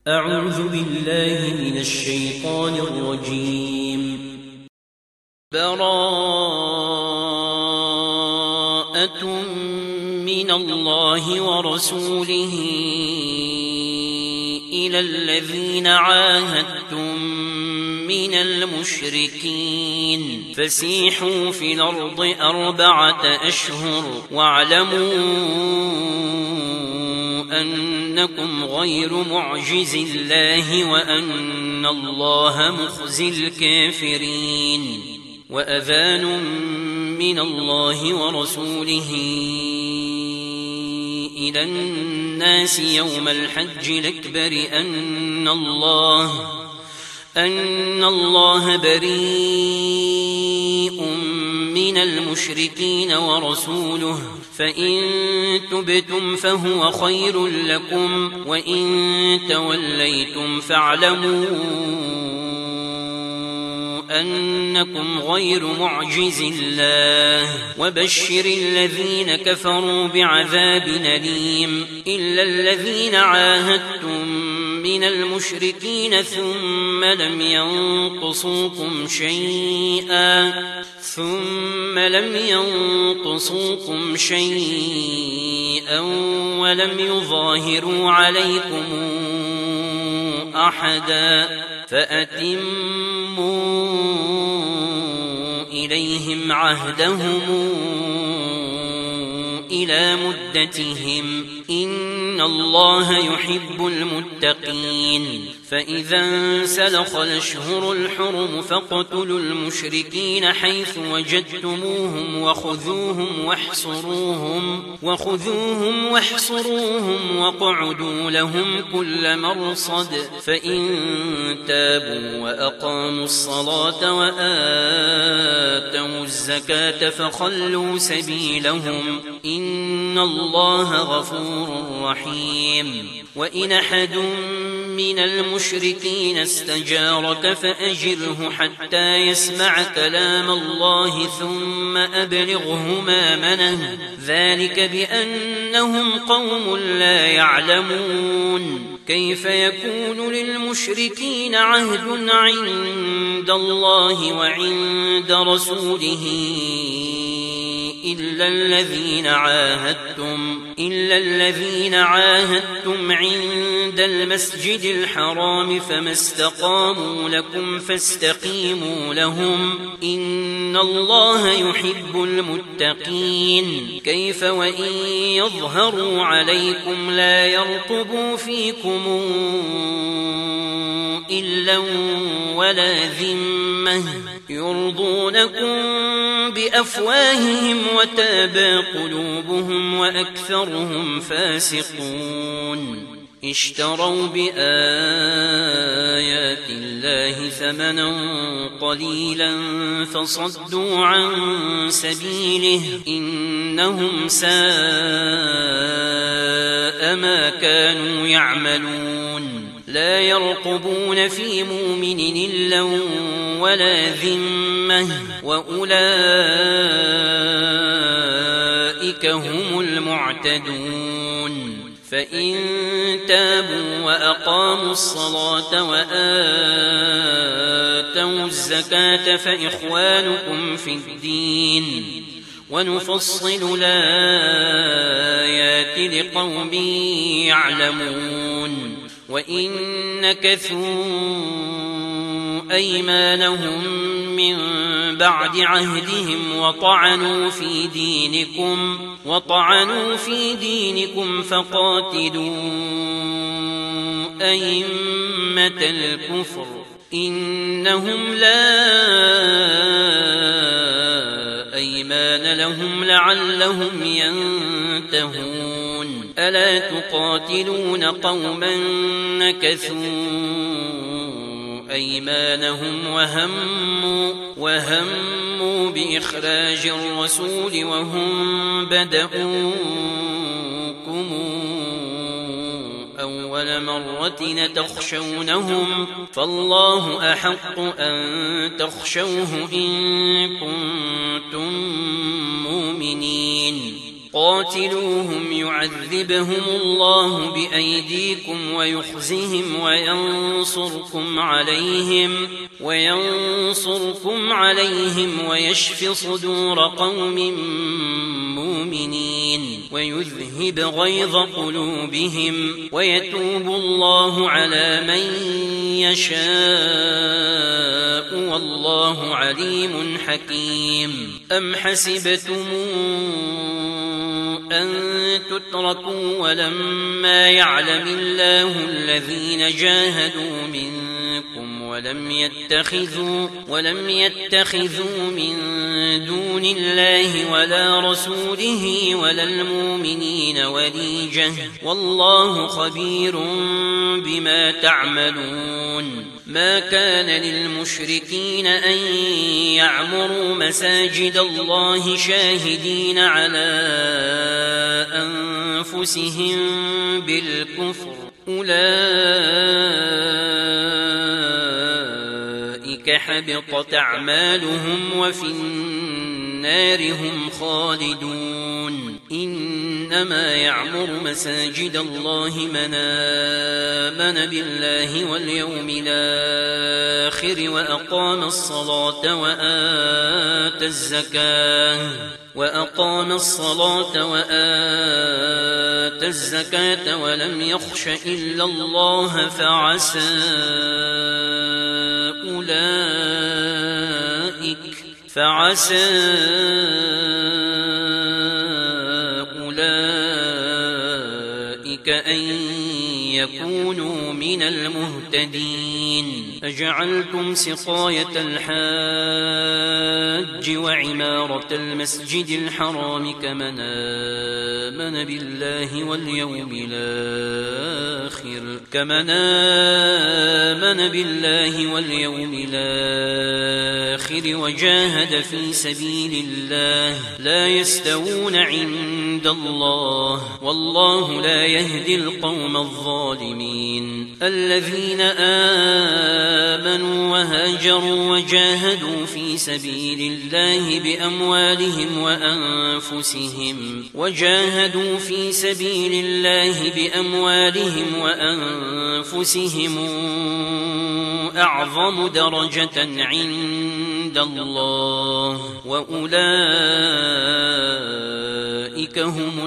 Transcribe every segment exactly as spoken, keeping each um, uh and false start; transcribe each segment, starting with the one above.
أعوذ بالله من الشيطان الرجيم. براءة من الله ورسوله إلى الذين عاهدتم من المشركين فسيحوا في الأرض أربعة أشهر واعلموا أنكم غير معجز الله وأن الله مخزي الكافرين. وأذان من الله ورسوله إلى الناس يوم الحج الأكبر أن الله أن الله بريء من المشركين ورسوله فإن تبتم فهو خير لكم وإن توليتم فاعلموا أنكم غير معجز الله وبشر الذين كفروا بعذاب أليم. إلا الذين عاهدتم من المشركين ثم لم ينقصوكم شيئا ثم لم ينقصوكم شيئا ولم يظاهروا عليكم أحدا فأتموا إليهم عهدهم إلى مدتهم إن الله يحب المتقين. فإذا انسلخ الأشهر الحرم فاقتلوا المشركين حيث وجدتموهم وخذوهم واحصروهم وخذوهم واحصروهم واقعدوا لهم كل مرصد فإن تابوا وأقاموا الصلاة وآتوا الزكاة فخلوا سبيلهم إن الله غفور رحيم. وإن أحد من المشركين استجارك فأجره حتى يسمع كلام الله ثم أبلغه مأمنه ذلك بأنهم قوم لا يعلمون. كيف يكون للمشركين عهد عند الله وعند رسوله إلا الذين عاهدتم إلا الذين عاهدتم عند المسجد الحرام فما استقاموا لكم فاستقيموا لهم إن الله يحب المتقين. كيف وإن يظهروا عليكم لا يرقبوا فيكم إلا ولا ذمة يرضونكم بأفواههم وتابى قلوبهم وأكثرهم فاسقون. اشتروا بآيات الله ثمنا قليلا فصدوا عن سبيله إنهم ساء ما كانوا يعملون. لا يرقبون في مؤمن إلا ولا ذمة وأولئك هم المعتدون. فإن تابوا وأقاموا الصلاة وآتوا الزكاة فإخوانكم في الدين ونفصل الآيات لقوم يعلمون. وإن نكثوا أيمانهم من بعد عهدهم وطعنوا في دينكم وطعنوا في دينكم فقاتلوا أئمة الكفر إنهم لا أيمان لهم لعلهم ينتهون. ألا تقاتلون قوما نكثوا أيمانهم وهموا, وهموا بإخراج الرسول وهم بدؤوكم أول مرة تخشونهم فالله أحق أن تخشوه إن كنتم مؤمنين. فقاتلوهم يعذبهم الله بأيديكم ويخزهم وينصركم عليهم وينصركم عليهم ويشف صدور قوم مؤمنين ويذهب غيظ قلوبهم ويتوب الله على من يشاء والله عليم حكيم. أم حسبتم أن تتركوا ولما يعلم الله الذين جاهدوا منكم ولم يتخذوا ولم يتخذوا من دون الله ولا رسوله ولا المؤمنين وليجة والله خبير بما تعملون. ما كان للمشركين أن يعمروا مساجد الله شاهدين على أنفسهم بالكفر أولئك حبطت أعمالهم وفي النار هم خالدون. إنما يعمر مساجد الله من آمن بالله واليوم الآخر وأقام الصلاة وآتى الزكاة وأقام الصلاة وآتى الزكاة ولم يخش إلا الله فعسى أولئك فعسى أولئك أن يكونوا من المهتدين. أجعلتم سقاية الحاج وعمارة المسجد الحرام كمن آمن بالله واليوم الآخر كمن آمن بالله واليوم الآخر وجاهد في سبيل الله لا يستوون عند الله والله لا يهدي القوم الظالمين. الذين آمنوا وهاجروا وجاهدوا في سبيل الله بأموالهم وأنفسهم وجاهدوا في سبيل الله بأموالهم وأنفسهم أعظم درجة عند الله وأولئك هم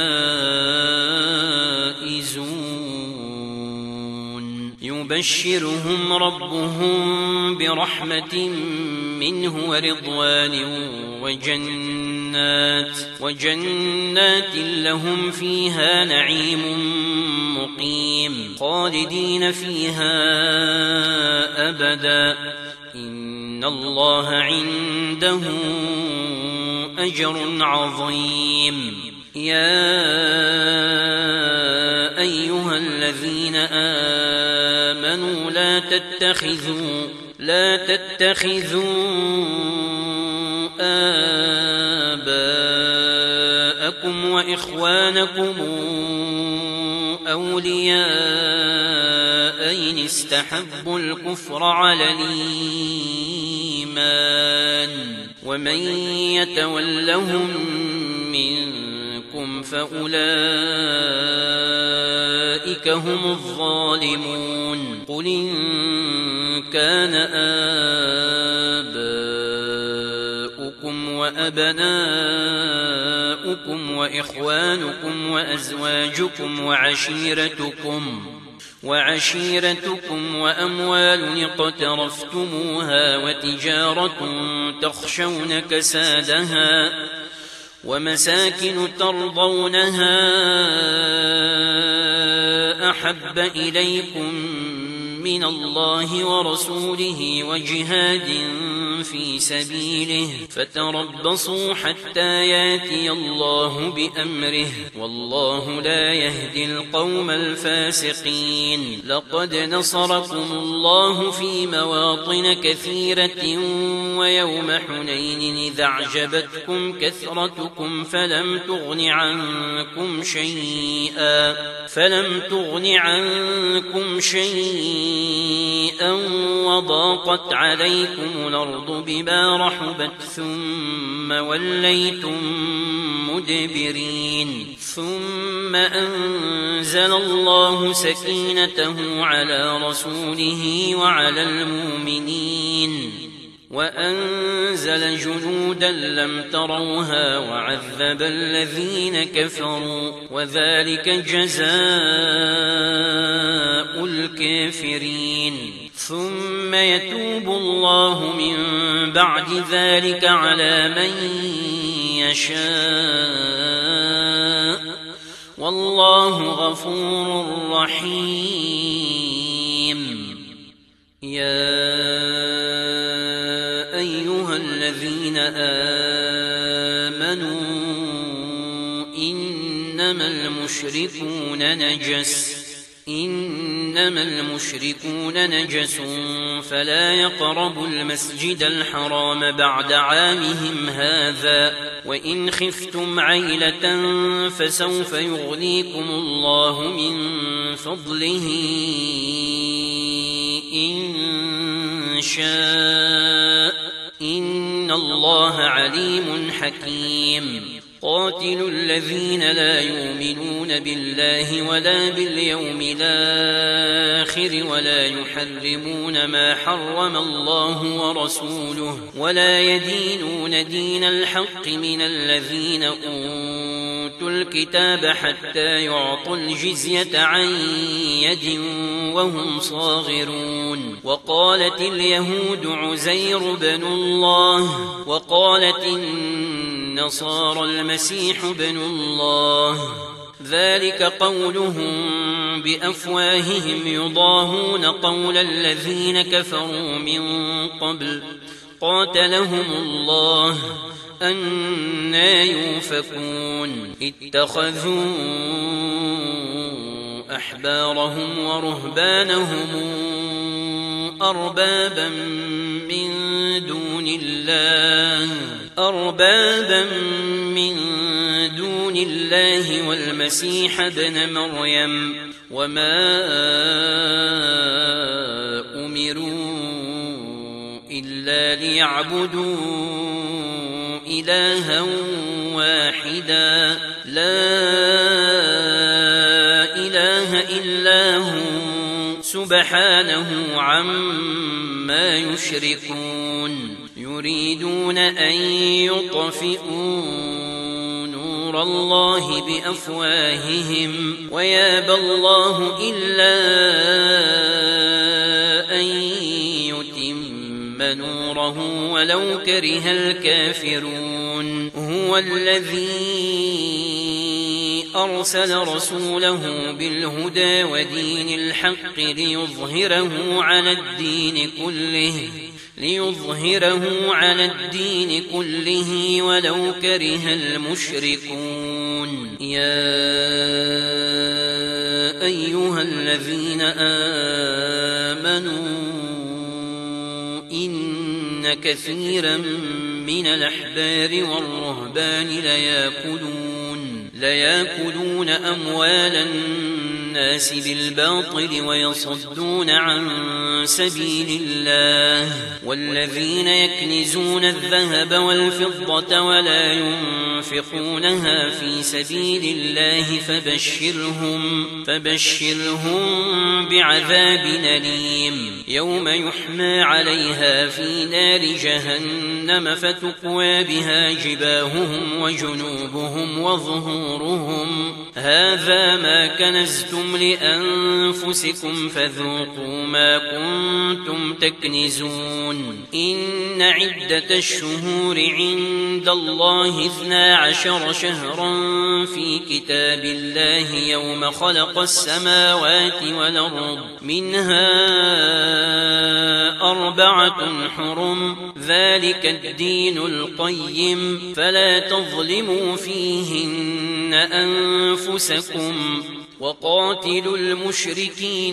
الفائزون. يبشرهم ربهم برحمة منه ورضوان وجنات وجنات لهم فيها نعيم مقيم خالدين فيها أبدا إن الله عنده أجر عظيم. يا أيها الذين آمنوا لا تتخذوا لا تتخذوا آباءكم وإخوانكم أولياء إن استحبوا الكفر على الإيمان ومن يتولهم منكم فأولئك هم الظالمون. قل إن كان آباؤكم وأبناؤكم وإخوانكم وأزواجكم وعشيرتكم وعشيرتكم وأموال اقترفتموها وتجارة تخشون كسادها ومساكن ترضونها أحب إليكم من الله ورسوله وجهاد في سبيله فتربصوا حتى ياتي الله بأمره والله لا يهدي القوم الفاسقين. لقد نصركم الله في مواطن كثيرة ويوم حنين إذا أعجبتكم كثرتكم فلم تغن عنكم شيئا فلم تغن عنكم شيئا وضاقت عليكم الأرض بما رحبت ثم وليتم مدبرين ثم أنزل الله سكينته على رسوله وعلى المؤمنين وأنزل جنودا لم تروها وعذب الذين كفروا وذلك جزاء الكافرين ثم يتوب الله من بعد ذلك على من يشاء والله غفور رحيم. يا أيها الذين آمنوا إنما المشركون نجس إنما المشركون نجس فلا يقربوا المسجد الحرام بعد عامهم هذا وإن خفتم عيلة فسوف يغنيكم الله من فضله إن شاء إن الله عليم حكيم. قاتلوا الذين لا يؤمنون بالله ولا باليوم الآخر ولا يحرمون ما حرم الله ورسوله ولا يدينون دين الحق من الذين أوتوا الكتاب حتى يعطوا الجزية عن يد وهم صاغرون. وقالت اليهود عزير بن الله وقالت النصارى المسيح بن الله ذلك قولهم بأفواههم يضاهون قول الذين كفروا من قبل قاتلهم الله أنى يؤفكون. اتخذوا أحبارهم ورهبانهم أربابا من دون الله أربابا من دون الله والمسيح ابن مريم وما أمروا إلا ليعبدوا إلها واحدا لا إله إلا هو سبحانه عما يشركون. يريدون أن يطفئوا نور الله بأفواههم ويابى الله إلا أن يتم نوره ولو كره الكافرون. هو الذي أرسل رسوله بالهدى ودين الحق ليظهره على الدين كله ليظهره على الدين كله ولو كره المشركون. يا أيها الذين آمنوا إن كثيرا من الأحبار والرهبان ليأكلون ليأكلون أموال الناس بالباطل ويصدون عن سبيل الله والذين يكنزون الذهب والفضة ولا ينفقونها في سبيل الله فبشرهم فبشرهم بعذاب أليم يوم يحمى عليها في نار جهنم فتكوى بها جباههم وجنوبهم وظهورهم هذا ما كنزتم لأنفسكم فذوقوا ما كنتم تكنزون. إن عدة الشهور عند الله اثنا عشر شهرا في كتاب الله يوم خلق السماوات والأرض منها أربعة حرم ذلك الدين القيم فلا تظلموا فيهن أنفسكم وقاتلوا المشركين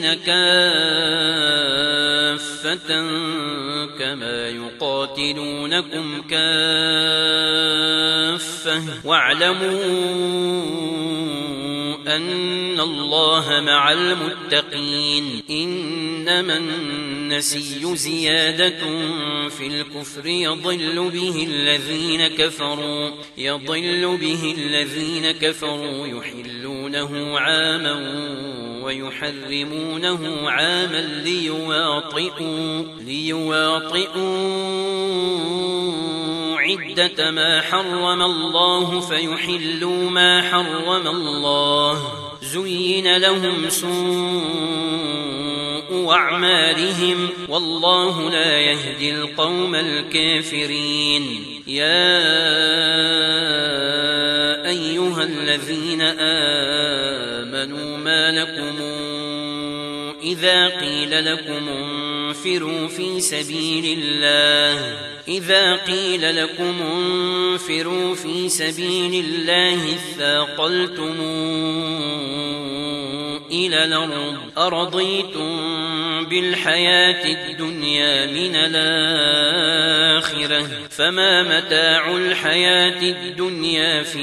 كافة كما يقاتلونكم كافة واعلموا أن الله مع المتقين إنما النسي زيادة في الكفر يضل به الذين كفروا يضل به الذين كفروا يحلونه عاما ويحرمونه عاما ليواطئوا ليواطئوا عدة ما حرم الله فيحلوا ما حرم الله زين لهم سوء أعمالهم والله لا يهدي القوم الكافرين. يا أيها الذين آمنوا ما لكم إذا قيل لكم انفروا في سبيل الله إذا قيل لكم انفروا في سبيل الله اثاقلتم إلى الأرض أرضيتم بالحياة الدنيا من الآخرة فما متاع الحياة الدنيا في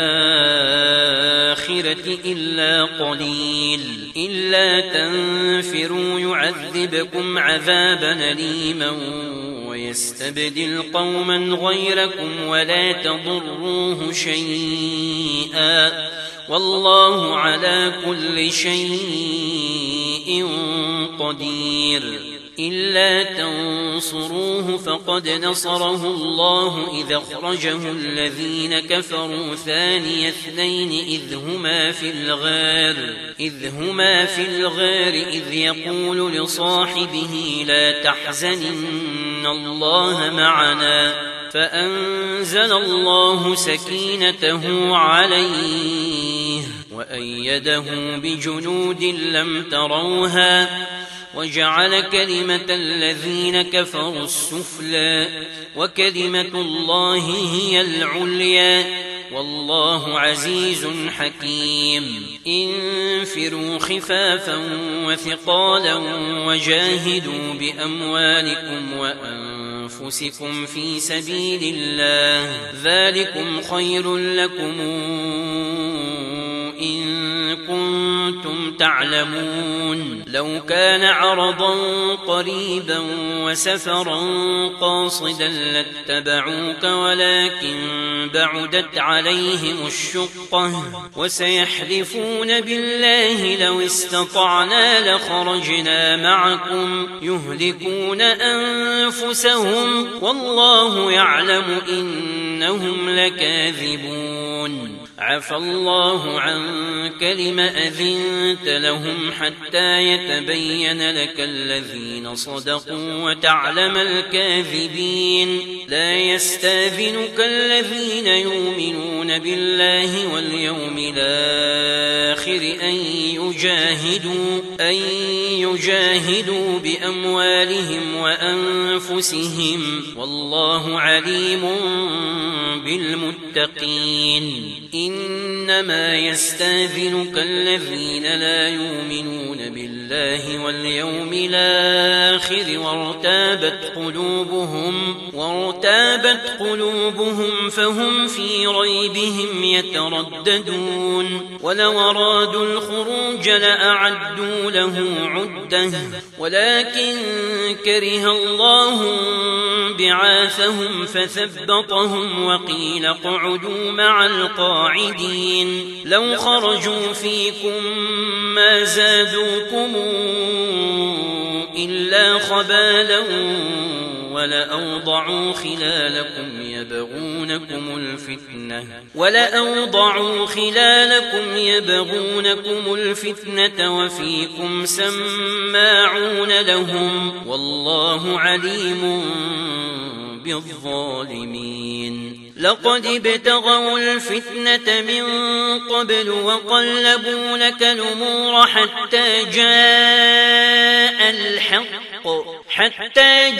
الآخرة إلا قليل إلا تنفروا يعذبكم عذابا أليما ويستبدل قوما غيركم ولا تضروه شيئا والله على كل شيء قدير. إلا تنصروه فقد نصره الله إذ أخرجه الذين كفروا ثاني اثنين إذ هما في الغار إذ هما في الغار إذ يقول لصاحبه لا تحزن إن الله معنا فأنزل الله سكينته عليه وأيده بجنود لم تروها وجعل كلمة الذين كفروا السفلى وكلمة الله هي العليا والله عزيز حكيم. انفروا خفافا وثقالا وجاهدوا بأموالكم وأنفسكم في سبيل الله ذلكم خير لكم إن كنتم تعلمون. لو كان عرضا قريبا وسفرا قاصدا لاتبعوك ولكن بعدت عليهم الشقة وسيحلفون بالله لو استطعنا لخرجنا معكم يهلكون أنفسهم والله يعلم إنهم لكاذبون. عفى الله عنك لم أذنت لهم حتى يتبين لك الذين صدقوا وتعلم الكاذبين. لا يستاذنك الذين يؤمنون بالله واليوم الآخر أن يجاهدوا أن يجاهدوا بأموالهم وأنفسهم والله عليم بالمتقين. إنما يستاذنك الذين لا يؤمنون بالله واليوم الآخر وارتابت قلوبهم وارتابت قلوبهم فهم في ريبهم يترددون. ولو أرادوا الخروج لأعدوا له عدة ولكن كره الله بعاثهم فثبطهم وقيل اقعدوا مع القاعدين. لو خرجوا فيكم ما زادوكم إلا خبالا ولأوضعوا خلالكم يبغونكم الفتنة ولأوضعوا خلالكم يبغونكم الفتنة وفيكم سماعون لهم والله عليم بالظالمين. لقد ابتغوا الفتنة من قبل وقلبوا لك الأمور حتى جاء الحق حتى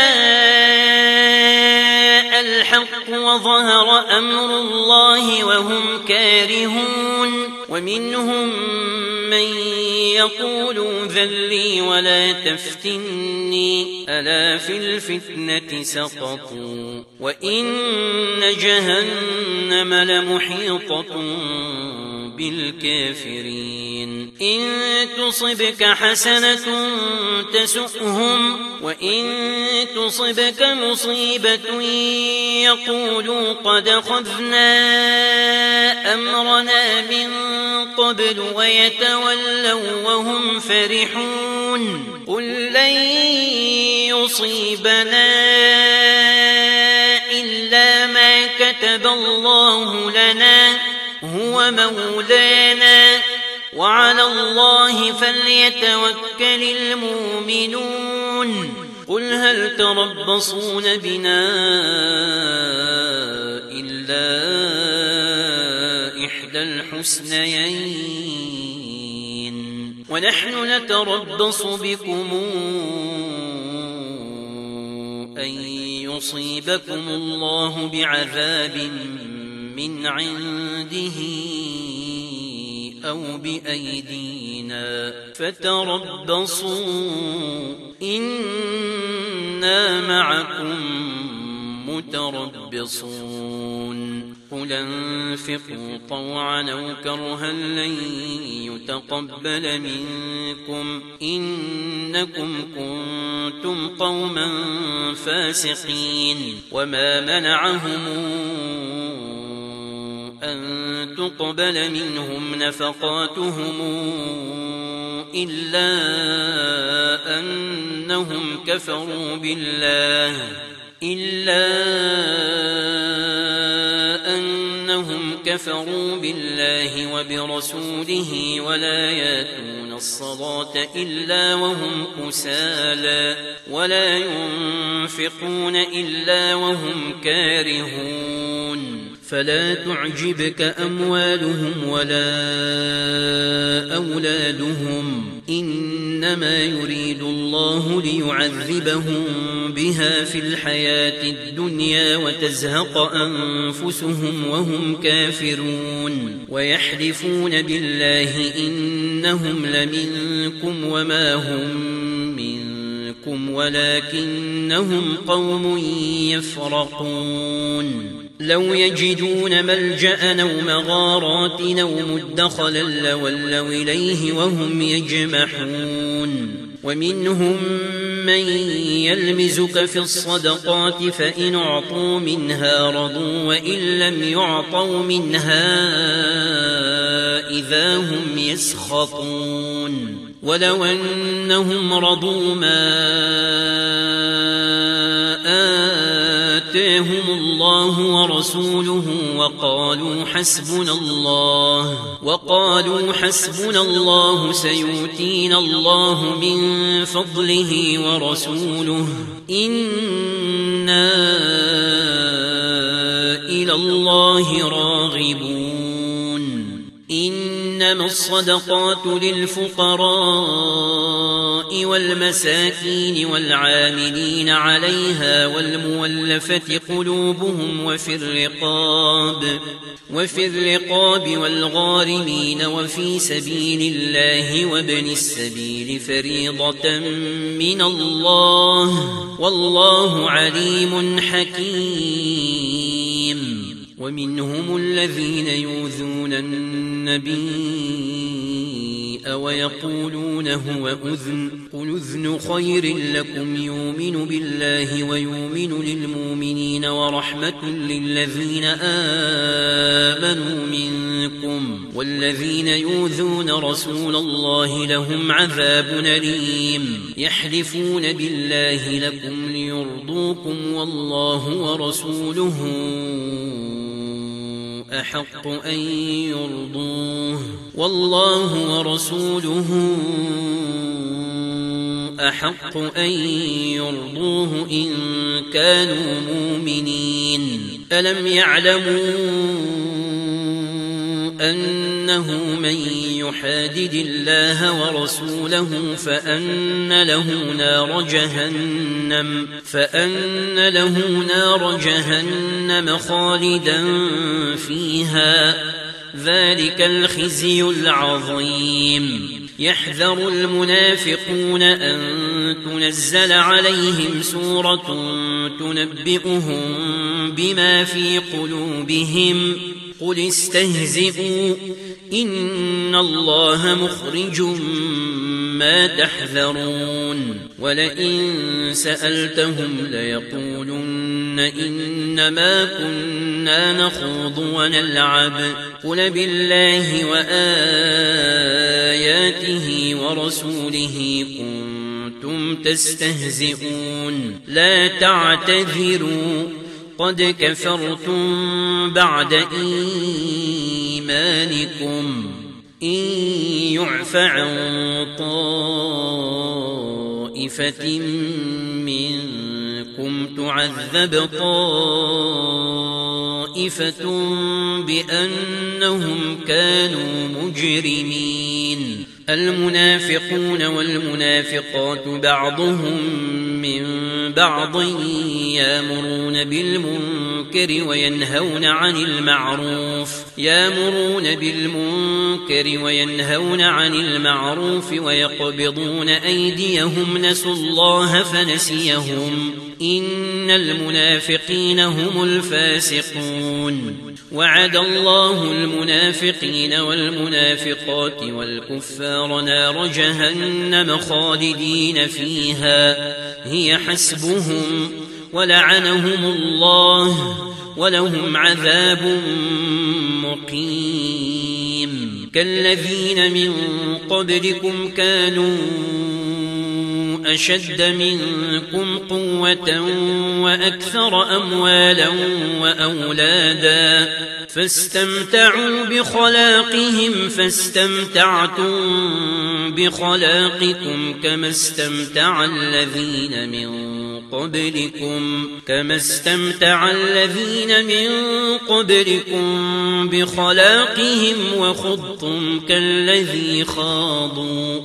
جاء الحق وظهر أمر الله وهم كارهون. ومنهم من يقول ذلي ولا تفتني ألا في الفتنة سقطوا وإن جهنم لمحيطة بالكافرين إن تصبك حسنة تسؤهم وإن تصبك مصيبة يقولوا قد أخذنا أمرنا من قبل ويتولوا وهم فرحون قل لن يصيبنا إلا ما كتب الله لنا هو مولانا وعلى الله فليتوكل المؤمنون قل هل تربصون بنا إلا إحدى الحسنيين ونحن نتربص بكم أن يصيبكم الله بعذاب من عنده أو بأيدينا فتربصوا إنا معكم متربصون قل انفقوا طوعا أو كرها لن يتقبل منكم إنكم كنتم قوما فاسقين وما منعهم أن تقبل منهم نفقاتهم إلا أنهم كفروا بالله إلا أنهم كفروا بالله وبرسوله ولا يأتون الصلاة إلا وهم كسالى ولا ينفقون إلا وهم كارهون فلا تعجبك أموالهم ولا أولادهم إنما يريد الله ليعذبهم بها في الحياة الدنيا وتزهق أنفسهم وهم كافرون ويحلفون بالله إنهم لمنكم وما هم منكم ولكنهم قوم يفرقون لو يجدون ملجأ أو مغارات أو مدخلا لولوا إليه وهم يجمحون ومنهم من يلمزك في الصدقات فإن أعطوا منها رضوا وإن لم يعطوا منها إذا هم يسخطون ولو أنهم رضوا ما آتاهم الله ورسوله وقالوا حسبنا الله وقالوا حسبنا الله سيؤتينا الله من فضله ورسوله إنا إلى الله راغبون إنما الصدقات للفقراء والمساكين والعاملين عليها والمولفة قلوبهم وفي الرقاب وفي الرقاب والغارمين وفي سبيل الله وابن السبيل فريضة من الله والله عليم حكيم ومنهم الذين يؤذون النبي ويقولون هو أذن قل أذن خير لكم يؤمن بالله ويؤمن للمؤمنين ورحمة للذين آمنوا منكم والذين يؤذون رسول الله لهم عذاب أليم يحلفون بالله لكم ليرضوكم والله ورسوله أحق أن يرضوه والله ورسوله أحق أن يرضوه إن كانوا مؤمنين ألم يعلموا أنه من يحادد الله ورسوله فأن له نار جهنم فأن له نار جهنم خالدا فيها ذلك الخزي العظيم يحذر المنافقون أن تنزل عليهم سورة تنبئهم بما في قلوبهم قل استهزئوا إن الله مخرج ما تحذرون ولئن سألتهم ليقولن إنما كنا نخوض ونلعب قل بالله وآياته ورسوله كنتم تستهزئون لا تعتذروا قد كفرتم بعد إيمانكم إن يعف عن طائفة منكم تعذب طائفة بأنهم كانوا مجرمين المنافقون والمنافقات بعضهم من بعض يأمرون بالمنكر وينهون عن المعروف يأمرون بالمنكر وينهون عن المعروف ويقبضون أيديهم نسوا الله فنسيهم إن المنافقين هم الفاسقون وعد الله المنافقين والمنافقات والكفار نار جهنم خالدين فيها هي حسبهم ولعنهم الله ولهم عذاب مقيم كالذين من قبلكم كانوا أشد منكم قوة وأكثر أموالا وأولادا فاستمتعوا بخلاقهم فاستمتعتم بخلاقكم كما استمتع الذين من قبلكم كما استمتع الذين من قبلكم بخلاقهم وخضتم كالذي خاضوا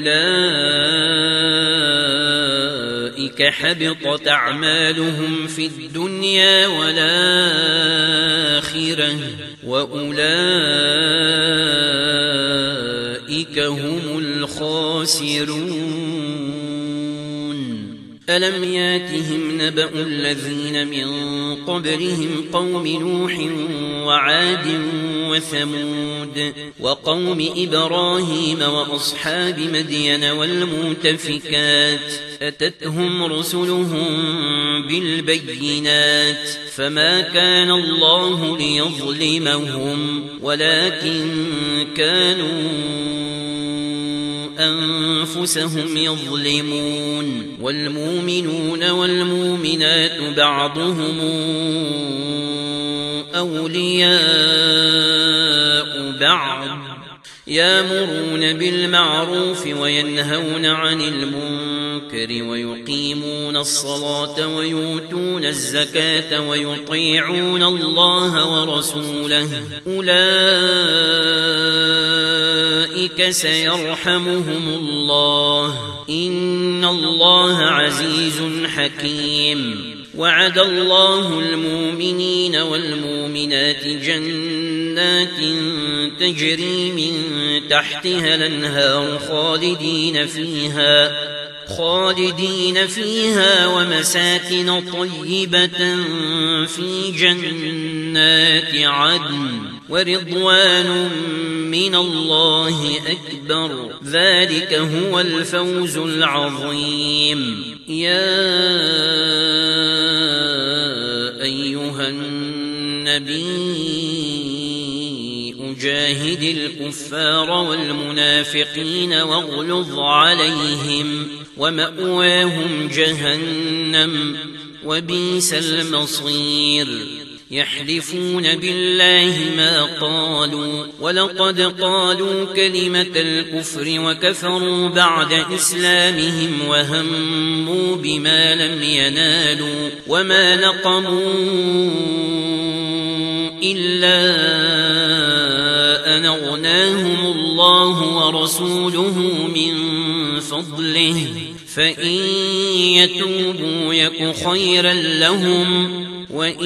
أولئك حبطت أعمالهم في الدنيا والآخرة وأولئك هم الخاسرون ألم ياتهم نبأ الذين من قبلهم قوم نوح وعاد وثمود وقوم إبراهيم وأصحاب مدين والمؤتفكات أتتهم رسلهم بالبينات فما كان الله ليظلمهم ولكن كانوا أنفسهم يظلمون والمؤمنون والمؤمنات بعضهم أولياء بعض يأمرون بالمعروف وينهون عن المنكر ويقيمون الصلاة ويؤتون الزكاة ويطيعون الله ورسوله أولئك سيرحمهم الله إن الله عزيز حكيم وعد الله المؤمنين والمؤمنات جنات تجري من تحتها الأنهار خالدين فيها خالدين فيها ومساكن طيبة في جنات عدن ورضوان من الله أكبر ذلك هو الفوز العظيم يا أيها النبي جاهد الكفار والمنافقين واغلظ عليهم ومأواهم جهنم وبئس المصير يحلفون بالله ما قالوا ولقد قالوا كلمة الكفر وكفروا بعد إسلامهم وهموا بما لم ينالوا وما نقموا إلا أن أغناهم الله ورسوله من فضله فإن يتوبوا يك خيرا لهم وإن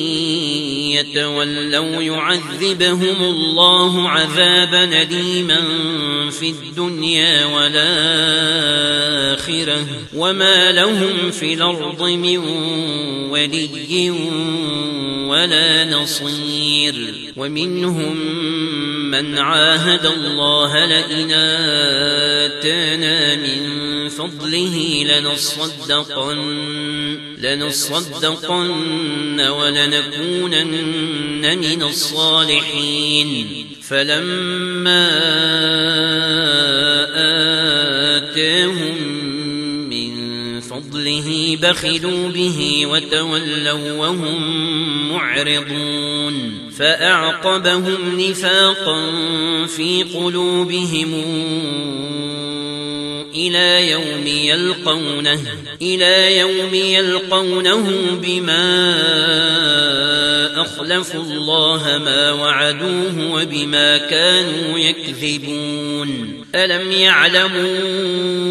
يتولوا يعذبهم الله عذابا أليما في الدنيا والآخرة وما لهم في الأرض من ولي ولا نصير ومنهم من عاهد الله لئن آتانا من فضله لنصدقن, لنصدقن ولنكونن من الصالحين فلما آتاهم من فضله بخلوا به وتولوا وهم معرضون فأعقبهم نفاقا في قلوبهم إلى يوم يلقونه, إلى يوم يلقونه بما أخلفوا الله ما وعدوه وبما كانوا يكذبون ألم يعلموا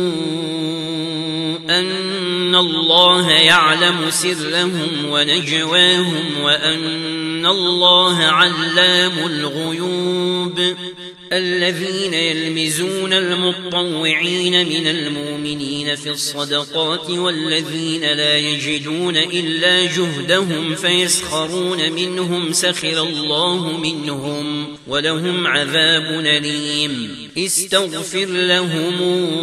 أن الله يعلم سرهم ونجواهم وأن الله علام الغيوب الذين يلمزون المطوعين من المؤمنين في الصدقات والذين لا يجدون إلا جهدهم فيسخرون منهم سخر الله منهم ولهم عذاب أليم استغفر لهم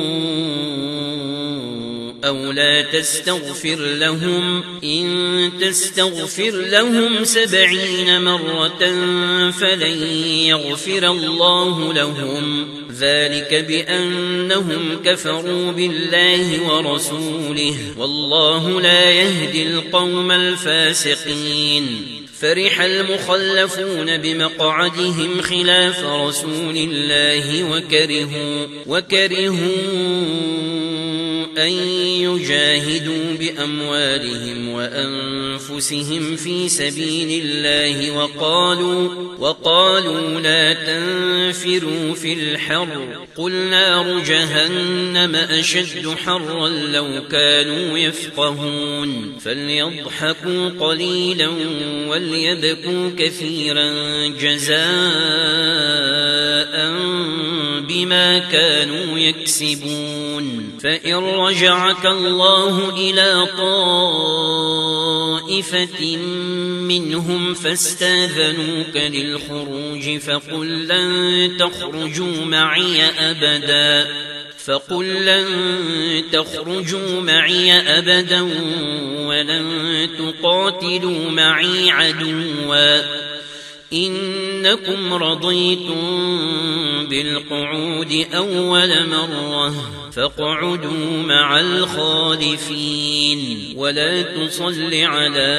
أو لا تستغفر لهم إن تستغفر لهم سبعين مرة فلن يغفر الله لهم ذلك بأنهم كفروا بالله ورسوله والله لا يهدي القوم الفاسقين فرح المخلفون بمقعدهم خلاف رسول الله وكرهوا, وكرهوا أن يجاهدوا بأموالهم وأنفسهم في سبيل الله وقالوا, وقالوا لا تنفروا في الحر قل نار جهنم أشد حرا لو كانوا يفقهون فليضحكوا قليلا وليبكوا كثيرا جزاء بما كانوا يكسبون فإن رجعك الله إلى طائفة منهم فاستاذنوك للخروج فقل لن تخرجوا معي أبدا فقل لن تخرجوا معي أبدا ولن تقاتلوا معي عدوا إنكم رضيتم بالقعود أول مرة فاقعدوا مع الخالفين ولا تصل على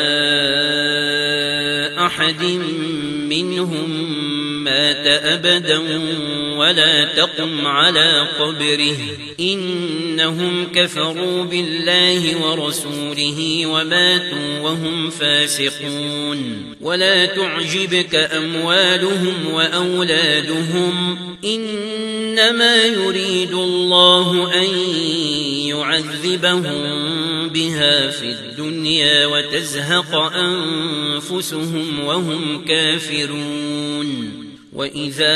أحد منهم مات أبدا ولا تقم على قبره إنهم كفروا بالله ورسوله وماتوا وهم فاسقون ولا تعجبك أموالهم وأولادهم إنما يريد الله أن يعذبهم بها في الدنيا وتزهق أنفسهم وهم كافرون وإذا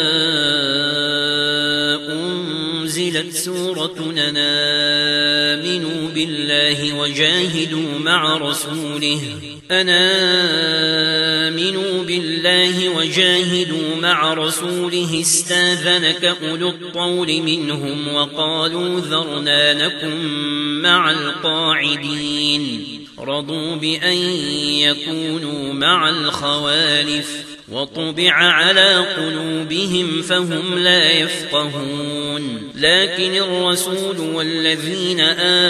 أنزلت سورة آمنوا بالله وجاهدوا مع رسوله آمنوا بالله وجاهدوا مع رسوله استاذنك أولو الطول منهم وقالوا ذرنا نكن مع القاعدين رضوا بأن يكونوا مع الخوالف وطبع على قلوبهم فهم لا يفقهون لكن الرسول والذين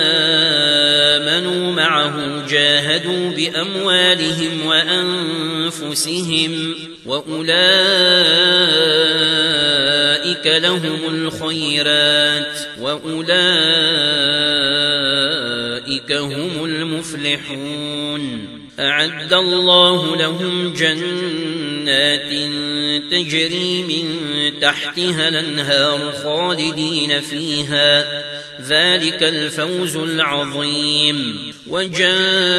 آمنوا معه جاهدوا بأموالهم وأنفسهم وأولئك لهم الخيرات وأولئك هم المفلحون أعد الله لهم جنات تجري من تحتها الأنهار خالدين فيها ذلك الفوز العظيم. وجاء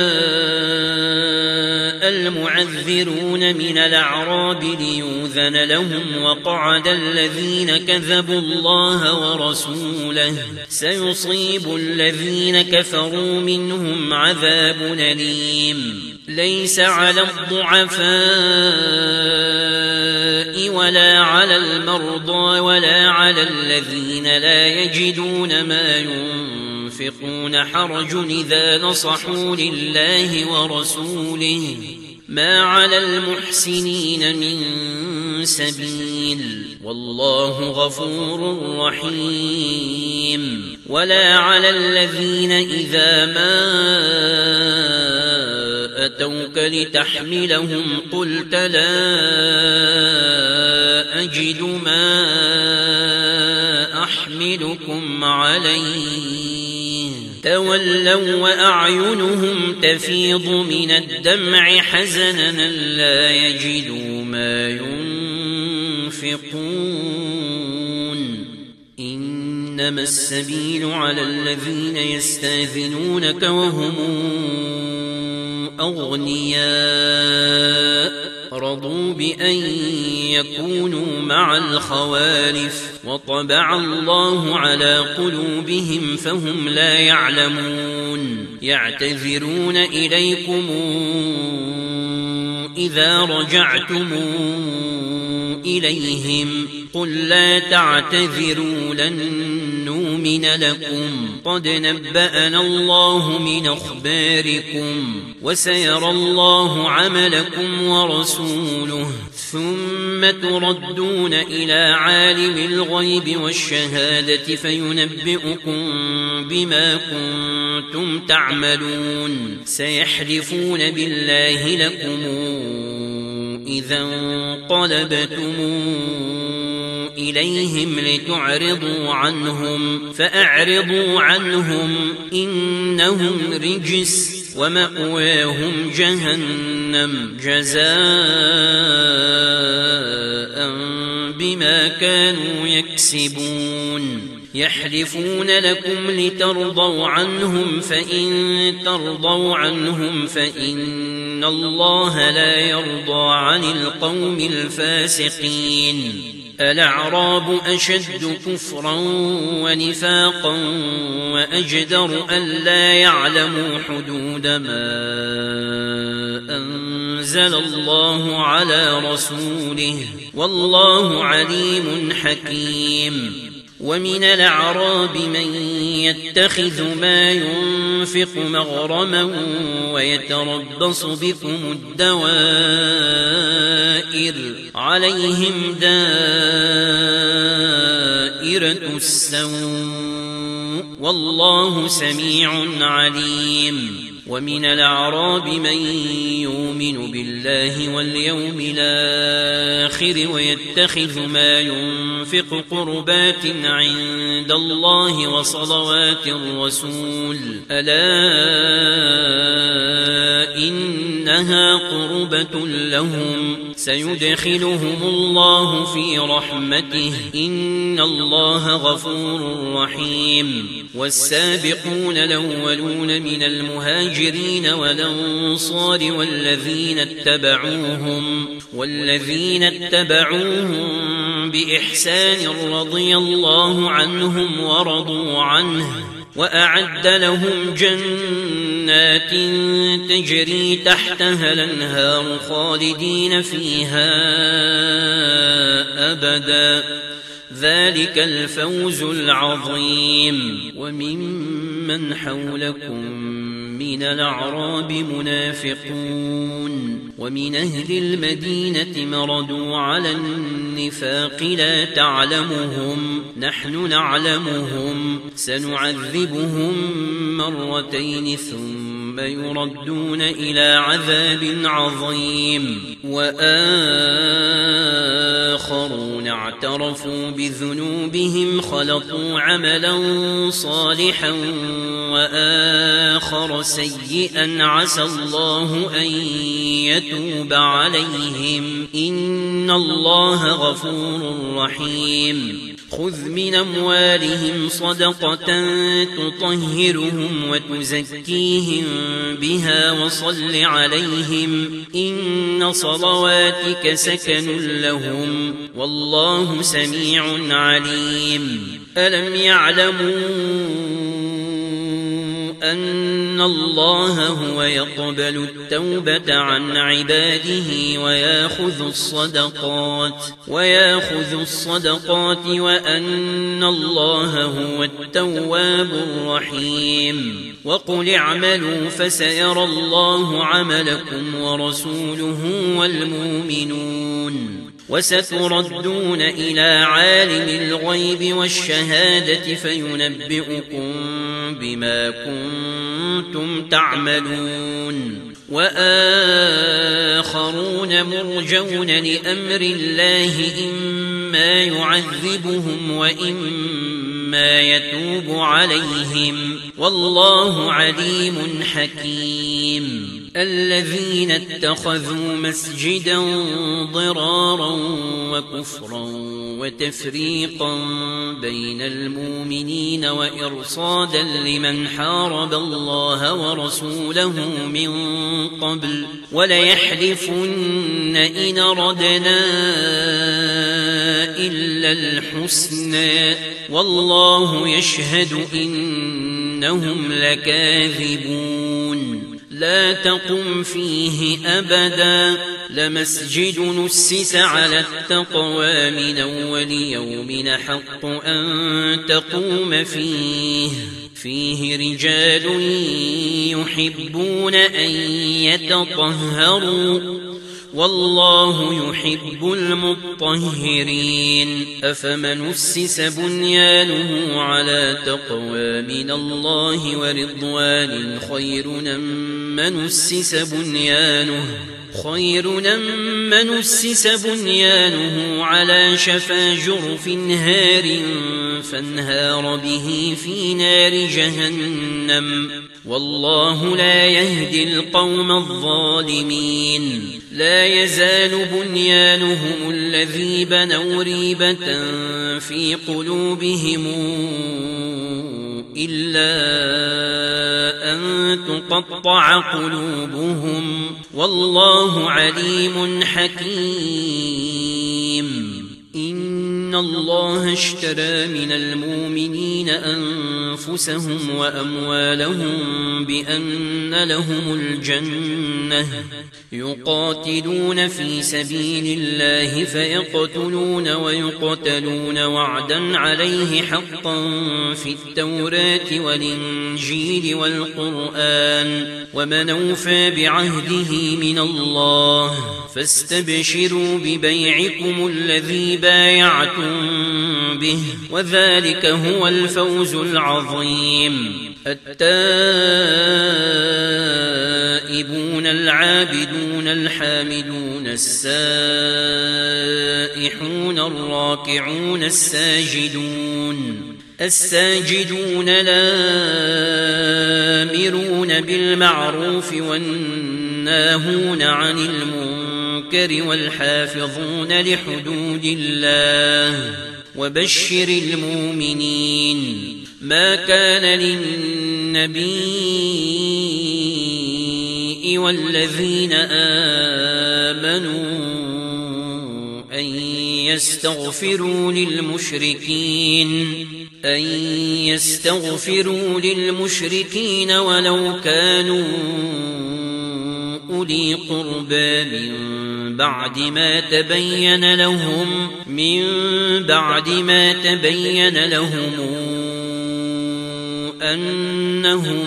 المعذرون من الأعراب ليؤذن لهم وقعد الذين كذبوا الله ورسوله سيصيب الذين كفروا منهم عذاب أليم. ليس على الضعفاء ولا على المرضى ولا على الذين لا يجدون ما ينفقون حرج إذا نصحوا لله ورسوله ما على المحسنين من سبيل والله غفور رحيم. ولا على الذين إذا ما أتوك لتحملهم قلت لا أجد ما أحملكم عليه تولوا وأعينهم تفيض من الدمع حزنا لا يجدوا ما ينفقون. إنما السبيل على الذين يستأذنونك وهم أغنياء رضوا بأن يكونوا مع الخوالف وطبع الله على قلوبهم فهم لا يعلمون. يعتذرون إليكم إذا رجعتم إليهم قل لا تعتذروا لن نؤمن لكم قد نبأنا الله من أخباركم وسيرى الله عملكم ورسوله ثم تردون إلى عالم الغيب والشهادة فينبئكم بما كنتم تعملون. سيحلفون بالله لكم إذا انقلبتم إليهم لتعرضوا عنهم فأعرضوا عنهم إنهم رجس ومأواهم جهنم جزاء بما كانوا يكسبون. يحلفون لكم لترضوا عنهم فإن ترضوا عنهم فإن الله لا يرضى عن القوم الفاسقين. الأعراب أشد كفرا ونفاقا وأجدر أن لا يعلموا حدود ما أنزل الله على رسوله والله عليم حكيم. ومن الأعراب من يتخذ ما ينفق مغرما ويتربص بكم الدوائر عليهم دائرة السوء والله سميع عليم. ومن الأعراب من يؤمن بالله واليوم الآخر ويتخذ ما ينفق قربات عند الله وصلوات الرسول ألا إنها قربة لهم سيدخلهم الله في رحمته إن الله غفور رحيم. والسابقون الأولون من المهاجرين والأنصار والذين اتبعوهم والذين اتبعوهم بإحسان رضي الله عنهم ورضوا عنه وأعد لهم جنات تجري تحتها الأنهار خالدين فيها أبدا ذلك الفوز العظيم. وممن حولكم من الأعراب منافقون ومن أهل المدينة مردوا على النفاق لا تعلمهم نحن نعلمهم سنعذبهم مرتين ثم يردون إلى عذاب عظيم. وآخرون اعترفوا بذنوبهم خلطوا عملا صالحا وآخر سيئا عسى الله أن يتوب عليهم إن الله غفور رحيم. خذ من أموالهم صدقة تطهرهم وتزكيهم بها وصل عليهم إن صلواتك سكن لهم والله سميع عليم ألم يعلموا أن الله هو يقبل التوبة عن عباده ويأخذ الصدقات ويأخذ الصدقات وأن الله هو التواب الرحيم وقل اعملوا فسيرى الله عملكم ورسوله والمؤمنون وستردون إلى عالم الغيب والشهادة فينبئكم بما كنتم تعملون وآخرون مرجون لأمر الله إما يعذبهم وإما يتوب عليهم والله عليم حكيم الذين اتخذوا مسجدا ضرارا وكفرا وتفريقا بين المؤمنين وإرصادا لمن حارب الله ورسوله من قبل وليحلفن إن ردنا إلا الحسنى والله يشهد إنهم لكاذبون لا تقم فيه أبدا لمسجد نسس على التقوى من أول يوم حق أن تقوم فيه فيه رجال يحبون أن يتطهروا والله يحب المطهرين أفمن أسس بنيانه على تقوى من الله ورضوان خير من أسس بنيانه خير من أسس بنيانه على شفا جرف هار فانهار به في نار جهنم والله لا يهدي القوم الظالمين لا يزال بنيانهم الذي بنوا ريبة في قلوبهم إلا أن تقطع قلوبهم والله عليم حكيم إن الله اشترى من المؤمنين أنفسهم وأموالهم بأن لهم الجنة يقاتلون في سبيل الله فيقتلون ويقتلون وعدا عليه حقا في التوراة والإنجيل والقرآن ومن أوفى بعهده من الله فاستبشروا ببيعكم الذي بايعتم به وذلك هو الفوز العظيم التائبون العابدون الحامدون السائحون الراكعون الساجدون الساجدون الآمرون بالمعروف والناهون عن المنكر والحافظون لحدود الله وبشر المؤمنين ما كان للنبي والذين آمنوا أن يستغفروا للمشركين أن يستغفروا للمشركين ولو كانوا أولي قربى من بعد ما تبين لهم من بعد ما تبين لهم أنهم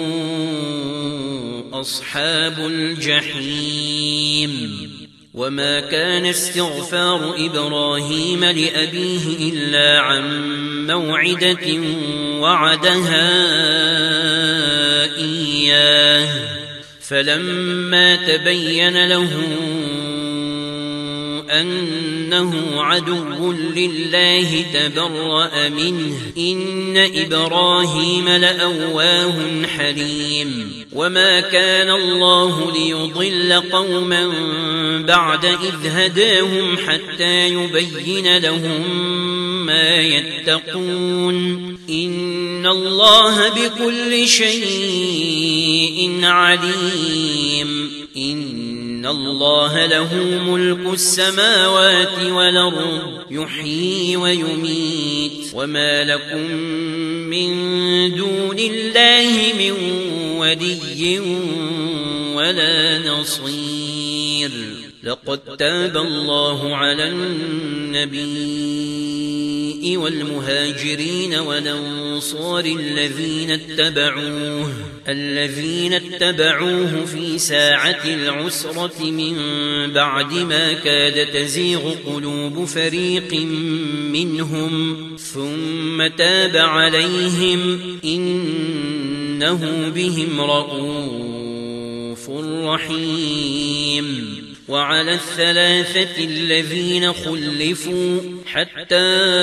أصحاب الجحيم وما كان استغفار إبراهيم لأبيه إلا عن موعدة وعدها إياه فلما تبين له أنه عدو لله تبرأ منه إن إبراهيم لأواه حليم وما كان الله ليضل قوما بعد إذ هداهم حتى يبين لهم ما يتقون إن الله بكل شيء عليم إن الله له ملك السماوات والأرض يحيي ويميت وما لكم من دون الله من ولي ولا نصير لقد تاب الله على النبي والمهاجرين والأنصار الذين اتبعوه الذين اتبعوه في ساعة العسرة من بعد ما كاد تزيغ قلوب فريق منهم ثم تاب عليهم إنه بهم رؤوف رحيم وعلى الثلاثة الذين خلفوا حتى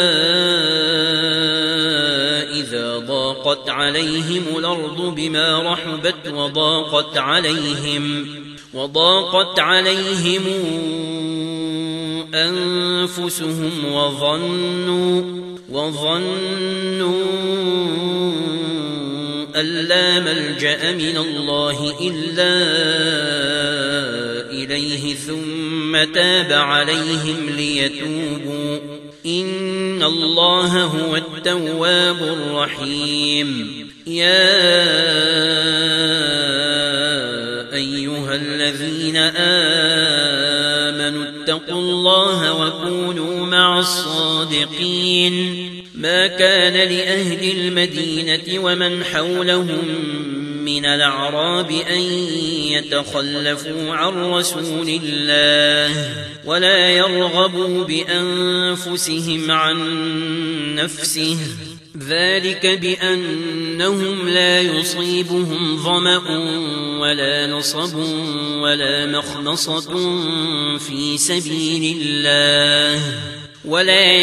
إذا ضاقت عليهم الأرض بما رحبت وضاقت عليهم وضاقت عليهم أنفسهم وظنوا وظنوا أن لا ملجأ من الله إلا إليه ثم تاب عليهم ليتوبوا إن الله هو التواب الرحيم يا أيها الذين آمنوا اتقوا الله وكونوا مع الصادقين ما كان لأهل المدينة ومن حولهم من الأعراب أن يتخلفوا عن رسول الله ولا يرغبوا بأنفسهم عن نفسه ذلك بأنهم لا يصيبهم ظمأ ولا نصب ولا مخمصة في سبيل الله ولا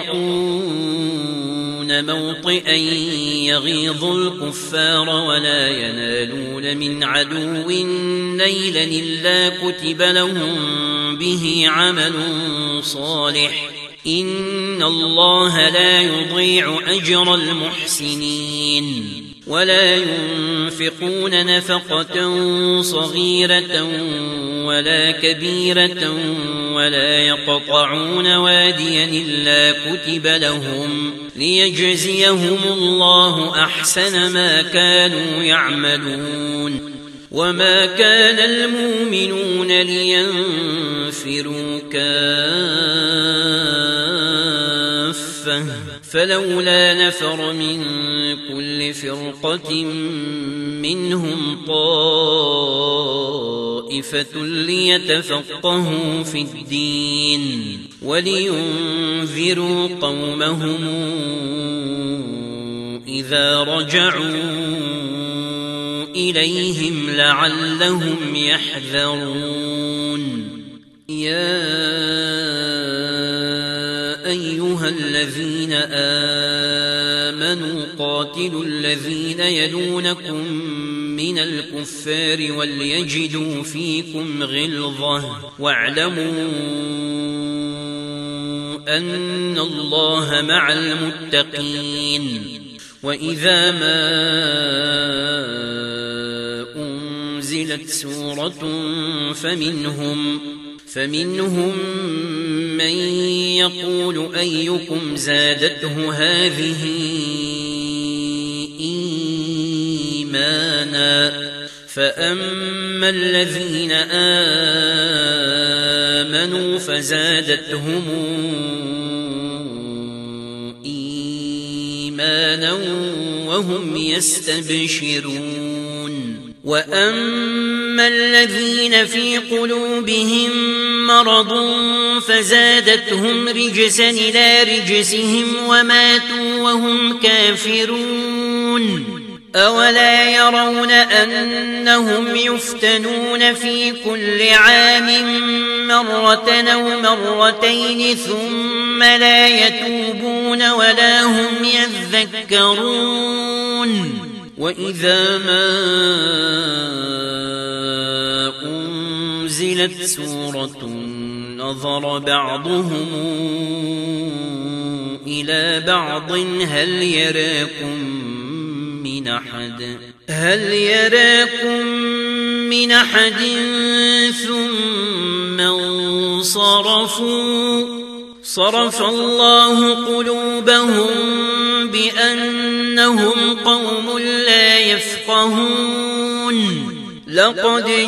يطؤون موطئا يغيظ الكفار ولا ينالون من عدو نيلا إلا كتب لهم به عمل صالح إن الله لا يضيع أجر المحسنين ولا ينفقون نفقة صغيرة ولا كبيرة ولا يقطعون واديا إلا كتب لهم ليجزيهم الله أحسن ما كانوا يعملون وما كان المؤمنون لينفروا كافة فلولا نفر من كل فرقة منهم طائفة ليتفقهوا في الدين ولينذروا قومهم إذا رجعوا إليهم لعلهم يحذرون يا أيها الذين آمنوا قاتلوا الذين يلونكم من الكفار وليجدوا فيكم غلظة واعلموا أن الله مع المتقين وإذا ما أنزلت سورة فمنهم فمنهم من يقول أيكم زادته هذه إيمانا فأما الذين آمنوا فزادتهم إيمانا وهم يستبشرون وأما الذين في قلوبهم مرض فزادتهم رجسا إلى رجسهم وماتوا وهم كافرون أولا يرون أنهم يفتنون في كل عام مرة أو مرتين ثم لا يتوبون ولا هم يذكرون وإذا ما أنزلت سورة نظر بعضهم إلى بعض هل يراكم من أحد هل يراكم من أحد ثم انصرفوا صرف الله قلوبهم بأنهم قوم لا يفقهون لقد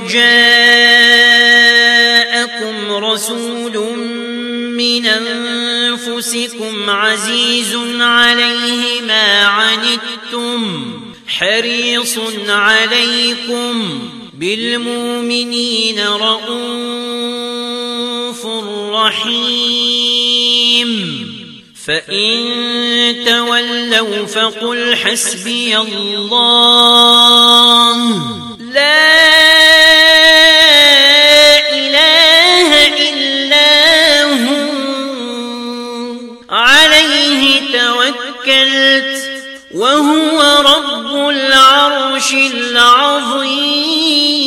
جاءكم رسول من أنفسكم عزيز عليه ما عنتم حريص عليكم بالمؤمنين رؤوف رحيم فإن تولوا فقل حسبي الله لا إله إلا هو عليه توكلت وهو رب العرش العظيم.